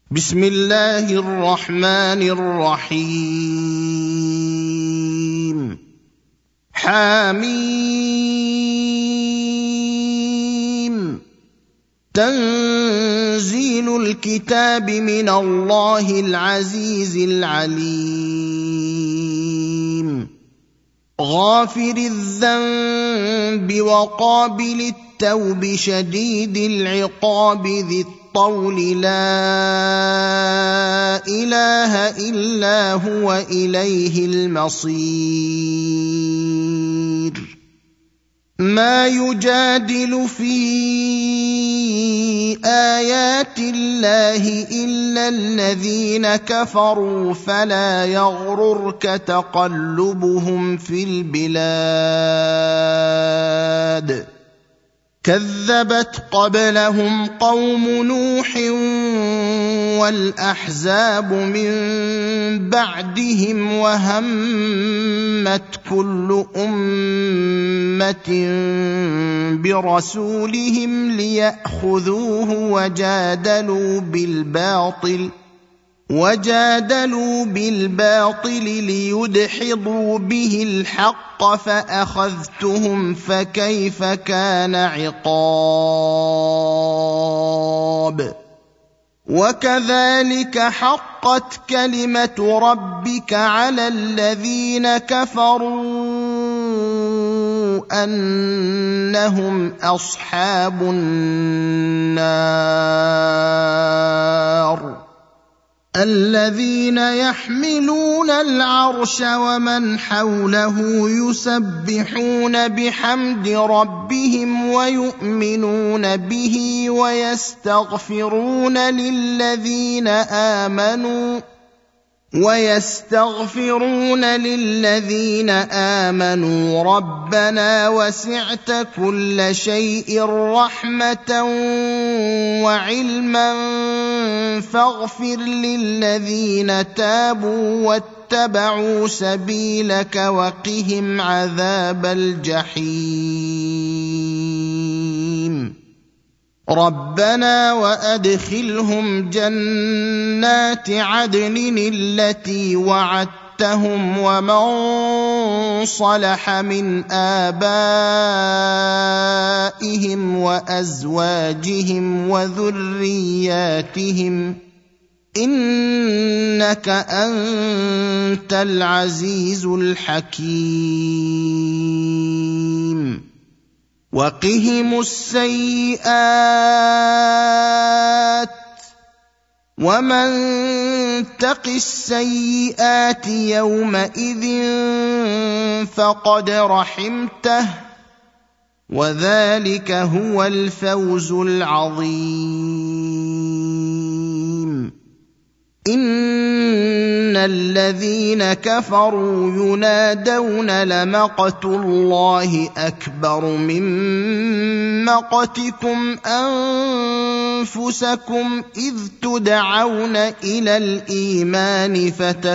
بسم الله الرحمن الرحيم. حميم. تنزيل الكتاب من الله العزيز العليم. غافر الذنب وقابل التوب شديد العقاب ذي الطول لا إله إلا هو إليه المصير. ما يجادل في آيات الله إلا الذين كفروا فلا يغررك تقلبهم في البلاد. كذبت قبلهم قوم نوح والأحزاب من بعدهم وهمت كل أمة برسولهم ليأخذوه وجادلوا بالباطل ليدحضوا به الحق فأخذتهم فكيف كان عقاب. وكذلك حقت كلمة ربك على الذين كفروا أنهم أصحاب النار. الذين يحملون العرش ومن حوله يسبحون بحمد ربهم ويؤمنون به ويستغفرون للذين آمنوا ربنا وسعت كل شيء رحمة وعلما فاغفر للذين تابوا واتبعوا سبيلك وقهم عذاب الجحيم. ربنا وأدخلهم جنات عدن التي وعدتهم ومن صلح من آبائهم وأزواجهم وذرياتهم إنك أنت العزيز الحكيم. وقهم السيئات ومن تق السيئات يومئذ فقد رحمته وذلك هو الفوز العظيم. إن الذين كفروا ينادون لمقت الله أكبر من مقتكم أنفسكم إذ تدعون إلى الإيمان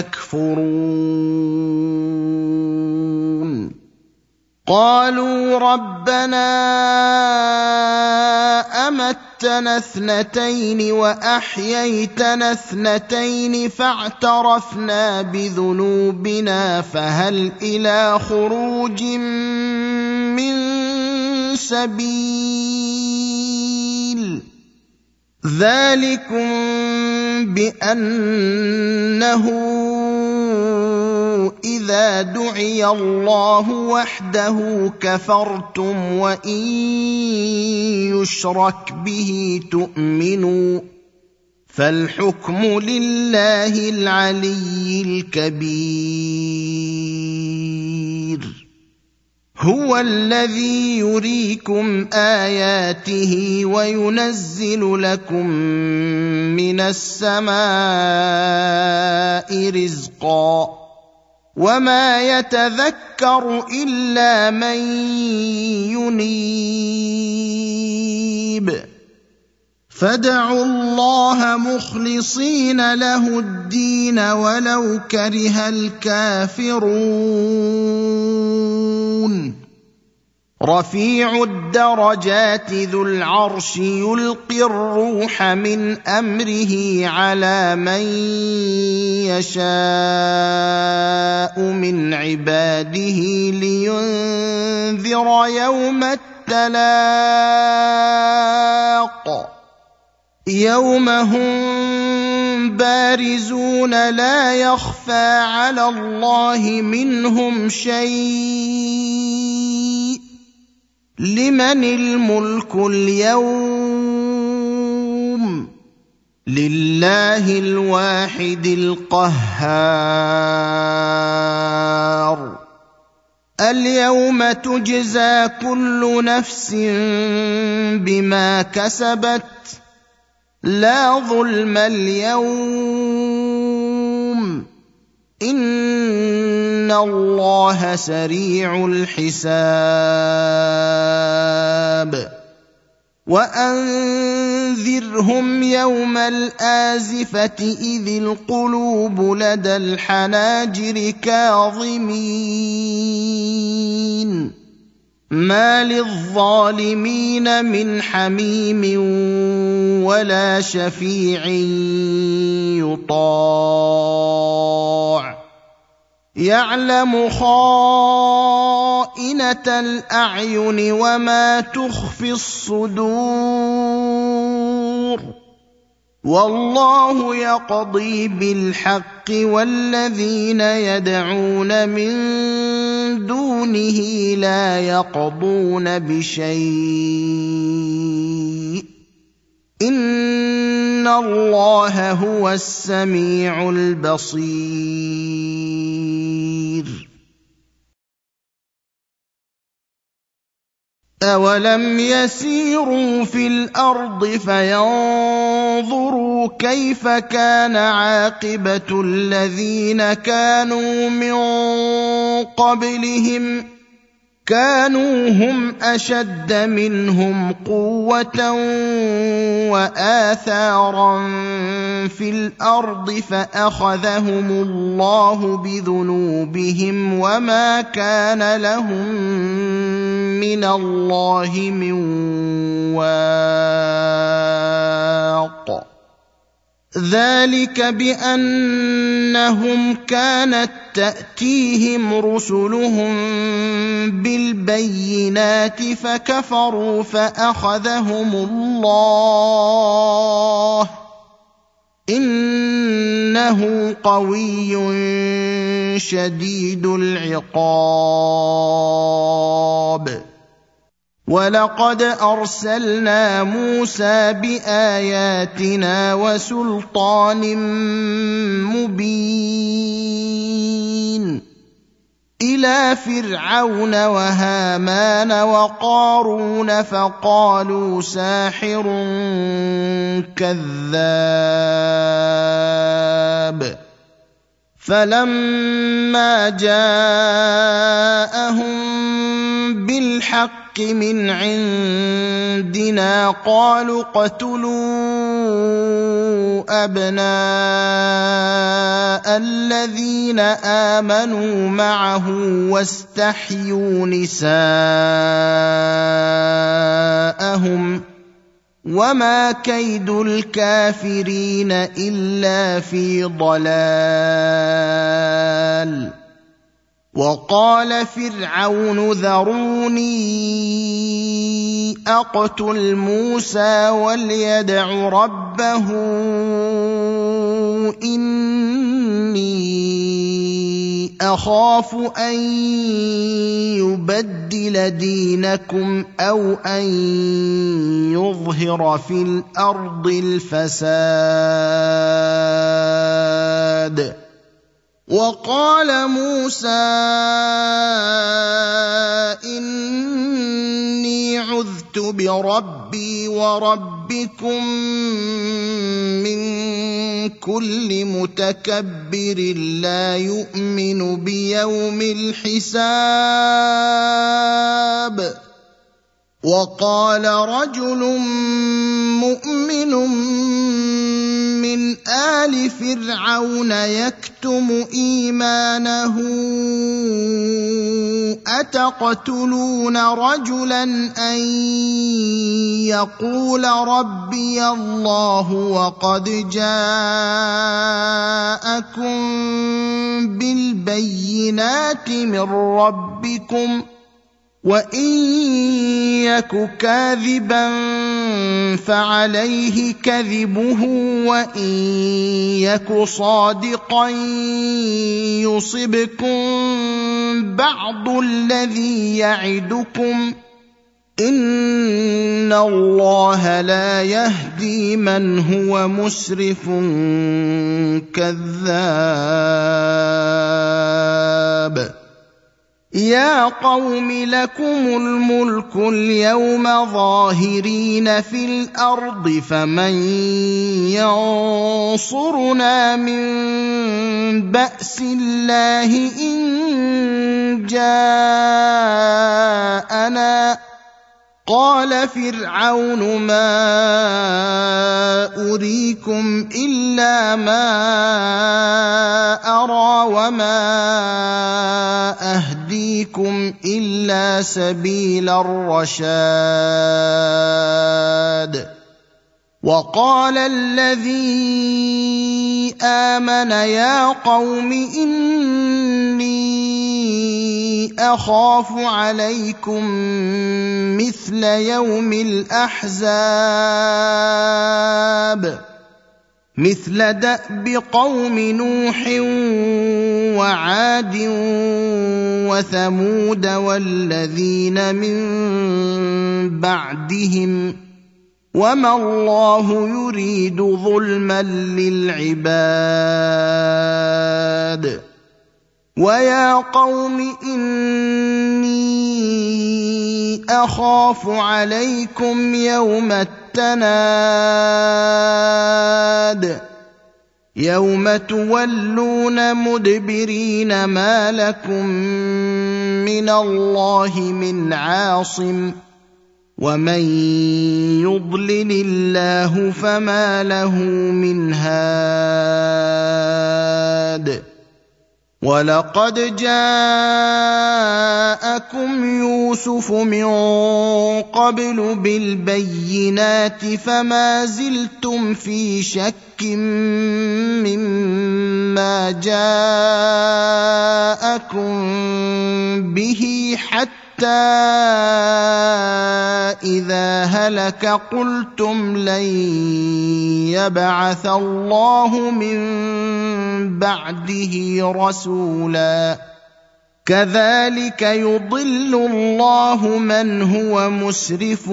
فتكفرون. قالوا ربنا أمتنا اثنتين وأحييتنا اثنتين فاعترفنا بذنوبنا فهل إلى خروج من سبيل. ذلكم بأنه إذا دعي الله وحده كفرتم وإن يشرك به تؤمنوا فالحكم لله العلي الكبير. هو الذي يريكم آياته وينزل لكم من السماء رزقا وما يتذكر إلا من ينيب. فادعوا الله مخلصين له الدين ولو كره الكافرون. رفيع الدرجات ذو العرش يلقي الروح من امره على من يشاء من عباده لينذر يوم التلاق يوم هم بارزون لا يخفى على الله منهم شيء لمن الملك اليوم لله الواحد القهار اليوم تجزى كل نفس بما كسبت لا ظلم اليوم إن الله سريع الحساب وأنذرهم يوم الآزفة إذ القلوب لدى الحناجر كاظمين ما للظالمين من حميم ولا شفيع يطاع يعلم خائنة الأعين وما تخفي الصدور والله يقضي بالحق والذين يدعون من دونه لا يقضون بشيء إن الله هو السميع البصير أولم يسيروا في الأرض فينظروا كيف كان عاقبة الذين كانوا من قبلهم كانوا هم أشد منهم قوة وآثارا في الأرض فأخذهم الله بذنوبهم وما كان لهم من الله من واق ذلك بأنهم كانت تأتيهم رسلهم بالبينات فكفروا فأخذهم الله إنه قوي شديد العقاب ولقد أرسلنا موسى بآياتنا وسلطان مبين إلى فرعون وهامان وقارون فقالوا ساحر كذاب فلما جاءهم بالحق من عندنا قالوا اقتلوا أبناء الذين آمنوا معه واستحيوا نساءهم وما كيد الكافرين إلا في ضلال وقال فرعون ذروني أقتل موسى وليدع ربه إني أخاف أن يبدل دينكم أو أن يظهر في الأرض الفساد وقال موسى إني عذت بربي وربكم من كل متكبر لا يؤمن بيوم الحساب وقال رجل مؤمن من آل لفرعون يكتم إيمانه أتقتلون رجلا أن يقول ربي الله وقد جاءكم بالبينات من ربكم وإن يك كاذبا فعليه كذبه وإن يك صادقا يصبكم بعض الذي يعدكم إن الله لا يهدي من هو مسرف كذاب يا قوم لكم الملك اليوم ظاهرين في الأرض فمن ينصرنا من بأس الله إن جاءنا قال فرعون ما أريكم إلا ما أرى وما أهديكم إلا سبيل الرشاد وقال الذي آمن يا قوم إني أخاف عليكم مثل يوم الأحزاب مثل دأب قوم نوح وعاد وثمود والذين من بعدهم وما الله يريد ظلما للعباد ويا قوم إني أخاف عليكم يوم التناد يوم تولون مدبرين ما لكم من الله من عاصم ومن يضلل الله فما له من هاد ولقد جاءكم يوسف من قبل بالبينات فما زلتم في شك مما جاءكم به حتى إذا هلك قلتم لن يبعث الله من بعده رسولا كذلك يضل الله من هو مسرف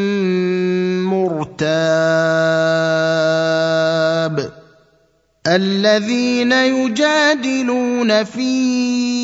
مرتاب الذين يجادلون في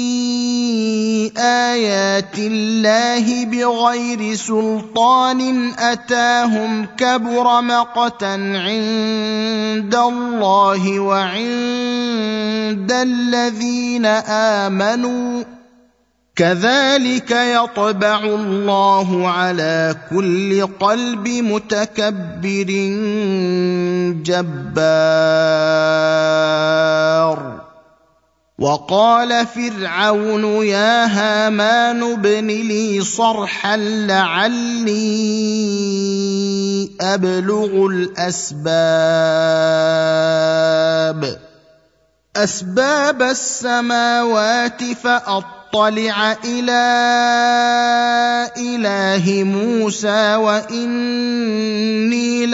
آيات الله بغير سلطان أتاهم كبر مقتا عند الله وعند الذين آمنوا كذلك يطبع الله على كل قلب متكبر جبار وقال فرعون يا هامان ابن لي صرحا لعلي أبلغ أسباب السماوات فأطلع إلى إله موسى وإني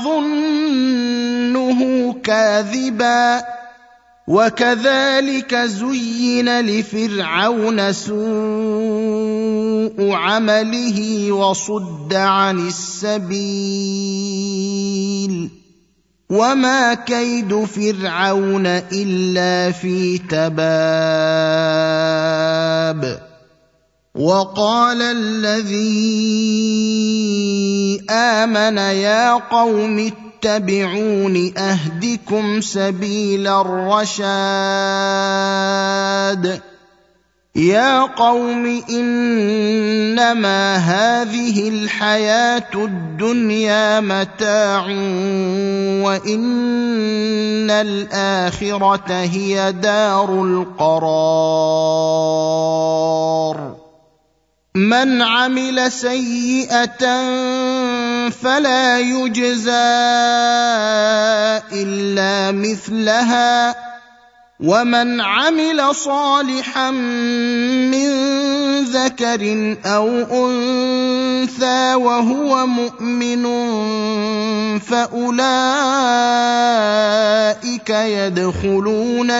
لأظنه كاذبا وكذلك زين لفرعون سوء عمله وصد عن السبيل وما كيد فرعون إلا في تباب وقال الذي آمن يا قوم اتبعون أهدكم سبيل الرشاد يا قوم إنما هذه الحياة الدنيا متاع وإن الآخرة هي دار القرار من عمل سيئة فلا يجزى إلا مثلها ومن عمل صالحا من ذكر أو أنثى وهو مؤمن فأولئك يدخلون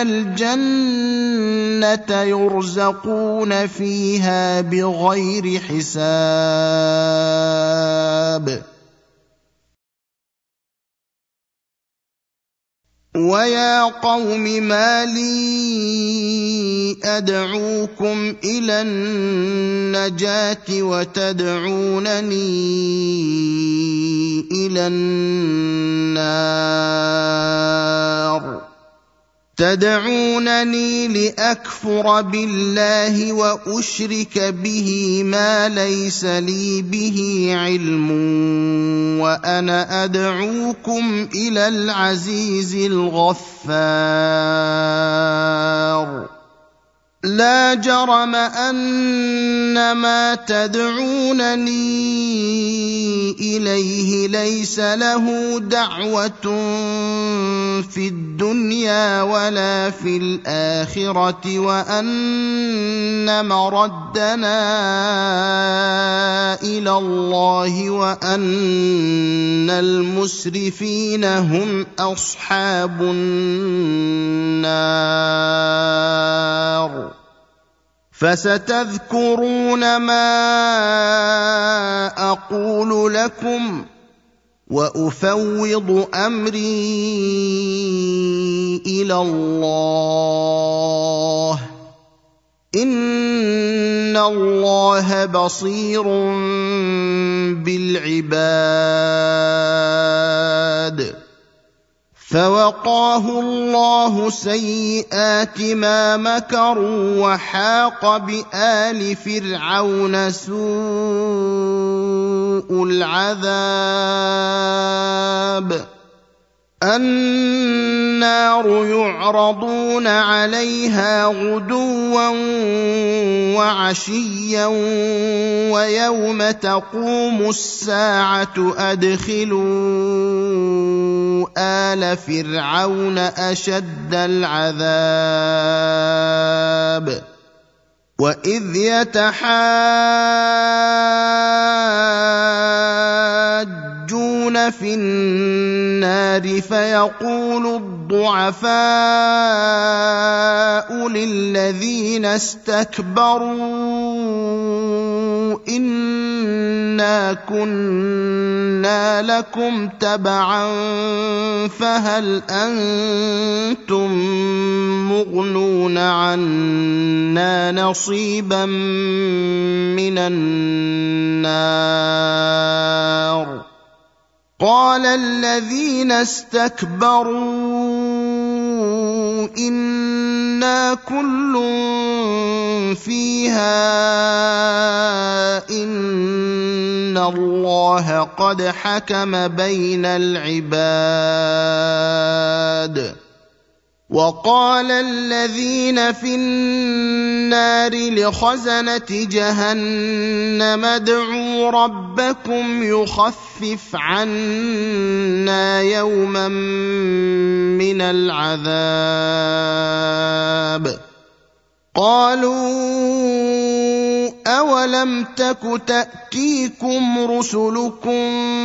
الجنة يرزقون فيها بغير حساب ويا قوم ما لي أدعوكم إلى النجاة وتدعونني إلى النار تدعونني لأكفر بالله وأشرك به ما ليس لي به علم وأنا أدعوكم إلى العزيز الغفار لا جرم أن ما تدعونني إليه ليس له دعوة في الدنيا ولا في الآخرة وأن مردنا إلى الله وأن المسرفين هم أصحاب النار فستذكرون ما أقول لكم وأفوض أمري إلى الله إن الله بصير بالعباد فوقاه الله سيئات ما مكروا وحاق بآل فرعون سوء العذاب النار يعرضون عليها غدوا وعشيا ويوم تقوم الساعة أدخلوا آل فرعون أشد العذاب وإذ يتحاجون في النار فيقول الضعفاء للذين استكبروا إنا كنا لكم تبعا فهل أنتم مغنون عنا نصيبا من النار قال الذين استكبروا إنا كل فيها إن الله قد حكم بين العباد وقال الذين في النار لخزنة جهنم ادعوا ربكم يخفف عنا يوما من العذاب قالوا أولم تك تأتيكم رسلكم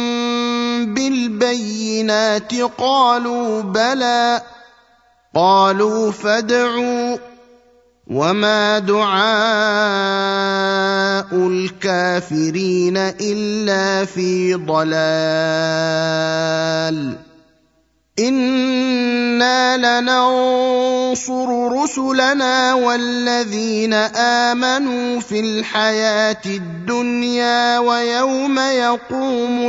بالبينات قالوا بلى قالوا فادعوا وما دعاء الكافرين إلا في ضلال إنا لننصر رسلنا والذين آمنوا في الحياة الدنيا ويوم يقوم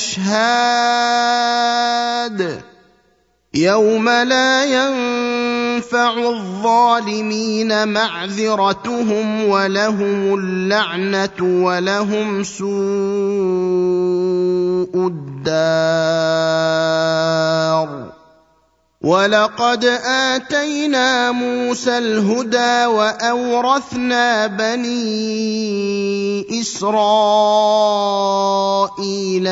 الأشهاد يوم لا ينفع تنفع الظالمين معذرتهم ولهم اللعنة ولهم سوء الدار. ولقد آتينا موسى الهدى وأورثنا بني إسرائيل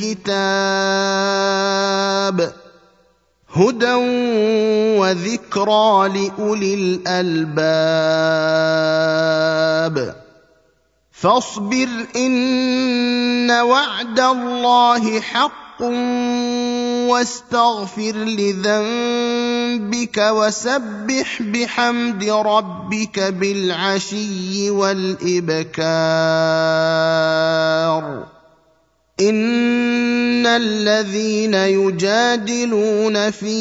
الكتاب هدى وذكرى لأولي الألباب. فاصبر إن وعد الله حق واستغفر لذنبك وسبح بحمد ربك بالعشي والإبكار. إن الذين يجادلون في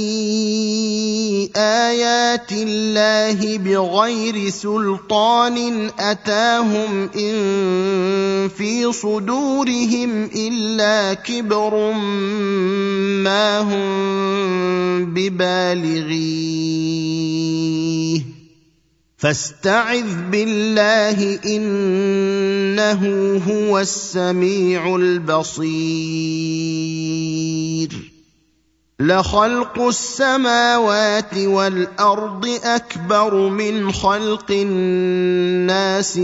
آيات الله بغير سلطان أتاهم إن في صدورهم إلا كبر ما هم ببالغيه فاستعذ بالله إنه هو السميع البصير. لخلق السماوات والأرض أكبر من خلق الناس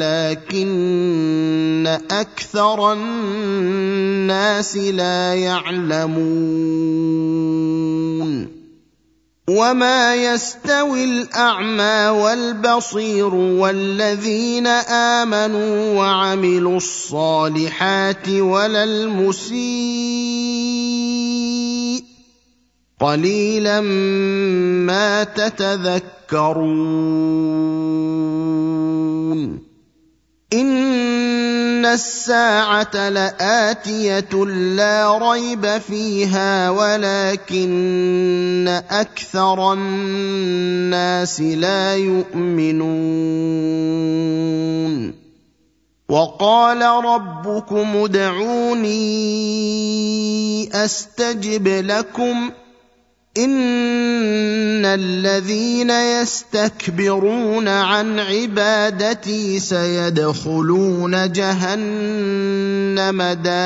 ولكن أكثر الناس لا يعلمون. وما يستوي الأعمى والبصير والذين آمنوا وعملوا الصالحات ولا المسيء قليلا ما تتذكرون. إن الساعة لآتية لا ريب فيها ولكن أكثر الناس لا يؤمنون. وقال ربكم ادعوني أستجب لكم إن الذين يستكبرون عن عبادتي سيدخلون جهنم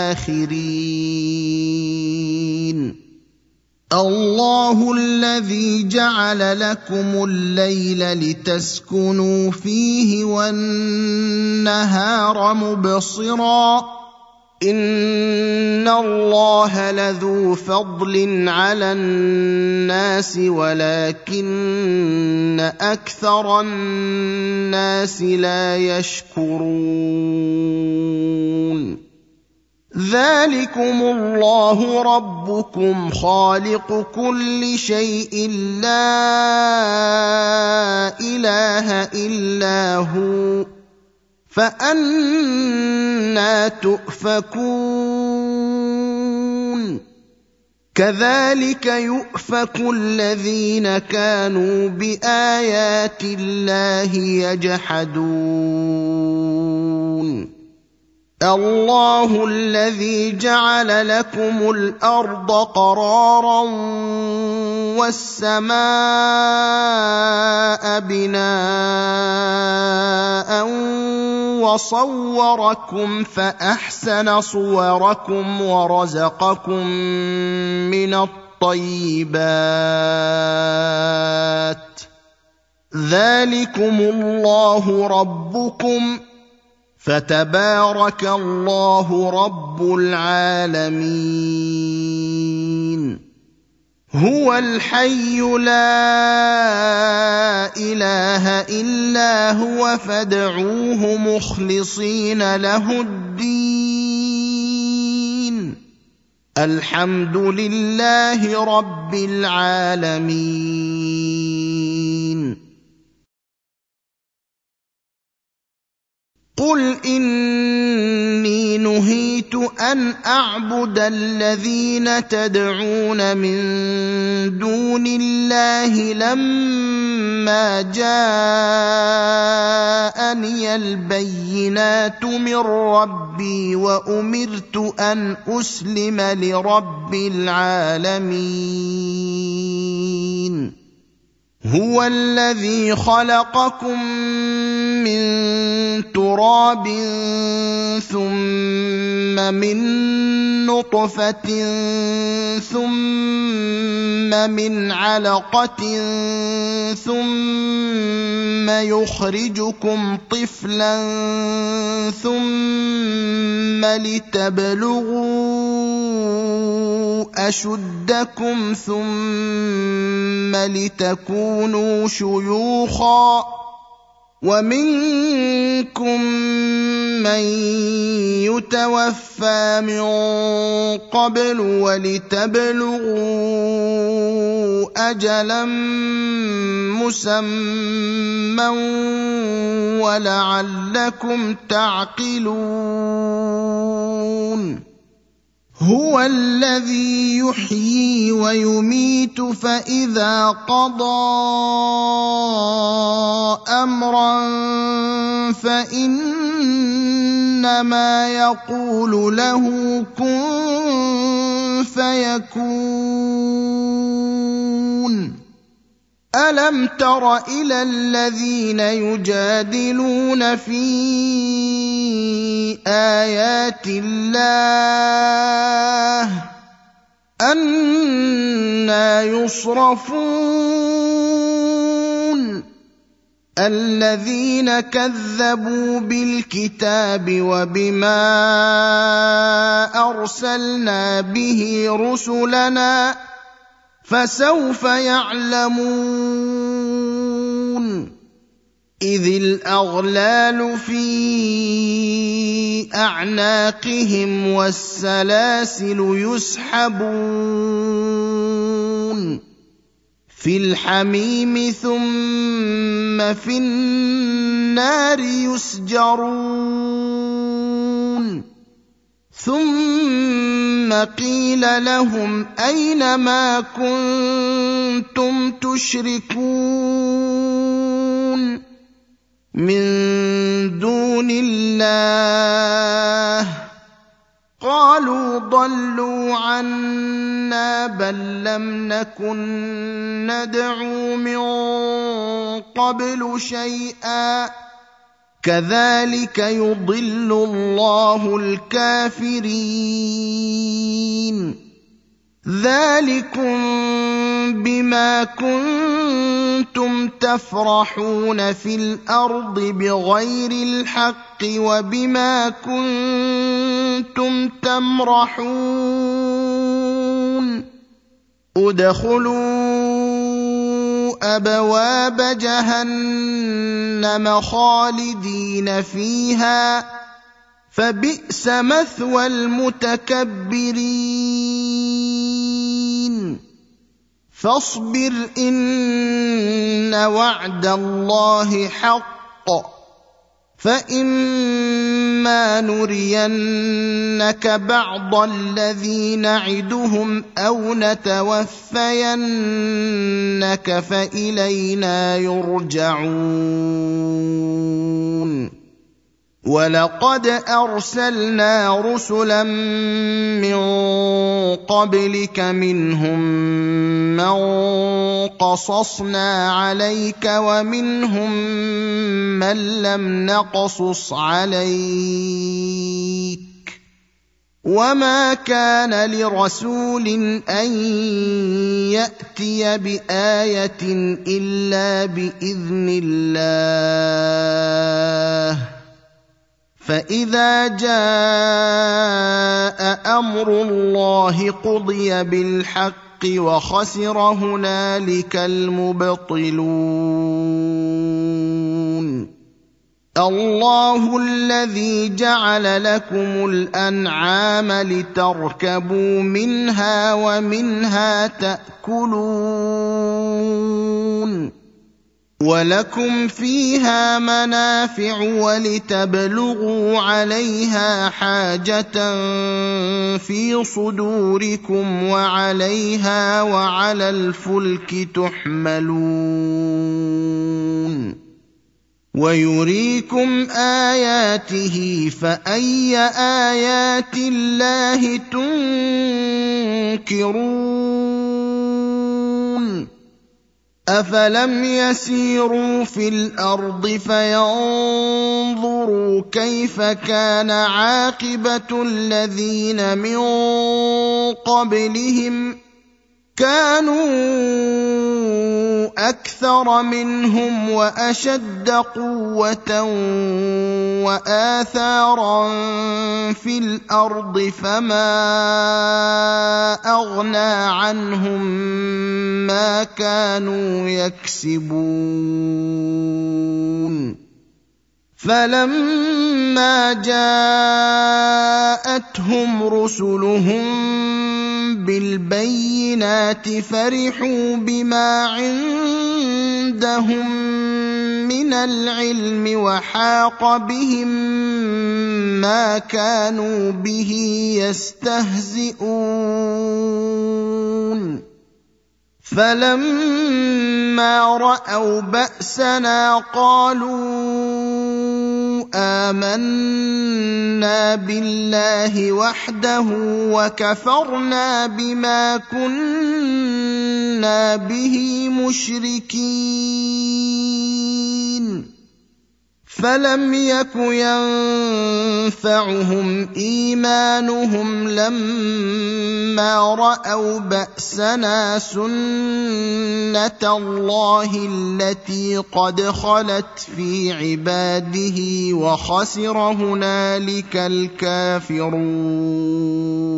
داخرين. الله الذي جعل لكم الليل لتسكنوا فيه والنهار مبصرا إن الله لذو فضل على الناس ولكن أكثر الناس لا يشكرون. ذلكم الله ربكم خالق كل شيء لا إله إلا هو فأنى تؤفكون. كذلك يؤفك الذين كانوا بآيات الله يجحدون. الله الذي جعل لكم الأرض قرارا والسماء بناء وصوركم فأحسن صوركم ورزقكم من الطيبات. ذلكم الله ربكم فتبارك الله رب العالمين. هو الحي لا إله إلا هو فادعوه مخلصين له الدين الحمد لله رب العالمين. قل إني نهيت أن أعبد الذين تدعون من دون الله لما جاءني البينات من ربي وأمرت أن أسلم لرب العالمين. هو الذي خلقكم من تراب ثم من نطفة ثم من علقة ثم يخرجكم طفلا ثم لتبلغوا أشدكم ثم لتكونوا شيوخا ومنكم من يتوفى من قبل ولتبلغوا أجلا مسمى ولعلكم تعقلون هو الذي يحيي ويميت فإذا قضى أمرا فإنما يقول له كن فيكون ألم تر إلى الذين يجادلون في آيات الله أنى يصرفون الذين كذبوا بالكتاب وبما أرسلنا به رسلنا فسوف يعلمون إذ الأغلال في أعناقهم والسلاسل يسحبون في الحميم ثم في النار يسجرون ثم قيل لهم أين ما كنتم تشركون من دون الله قالوا ضلوا عنا بل لم نكن ندعو من قبل شيئا كذلك يضل الله الكافرين ذلكم بما كنتم تفرحون في الأرض بغير الحق وبما كنتم تمرحون ادخلوا أبواب جهنم خالدين فيها فبئس مثوى المتكبرين فاصبر إن وعد الله حق فإما نرينك بعض الذي نعدهم أو نتوفينك فإلينا يرجعون ولقد أرسلنا رسلا من قبلك منهم من قصصنا عليك ومنهم من لم نقصص عليك وما كان لرسول أن يأتي بآية إلا بإذن الله فإذا جاء أمر الله قضي بالحق وخسر هنالك المبطلون الله الذي جعل لكم الأنعام لتركبوا منها ومنها تأكلون ولكم فيها منافع ولتبلغوا عليها حاجة في صدوركم وعليها وعلى الفلك تحملون ويريكم آياته فأي آيات الله تنكرون أفلم يسيروا في الأرض فينظروا كيف كان عاقبة الذين من قبلهم كانوا أكثر منهم وأشد قوة وآثارا في الأرض فما أغنى عنهم ما كانوا يكسبون فلما جاءتهم رسلهم بالبينات فرحوا بما عندهم من العلم وحاق بهم ما كانوا به يستهزئون فلما رأوا بأسنا قالوا آمنا بالله وحده وكفرنا بما كنا به مشركين فلم يك ينفعهم إيمانهم لما رأوا بأسنا سنة الله التي قد خلت في عباده وخسر هنالك الكافرون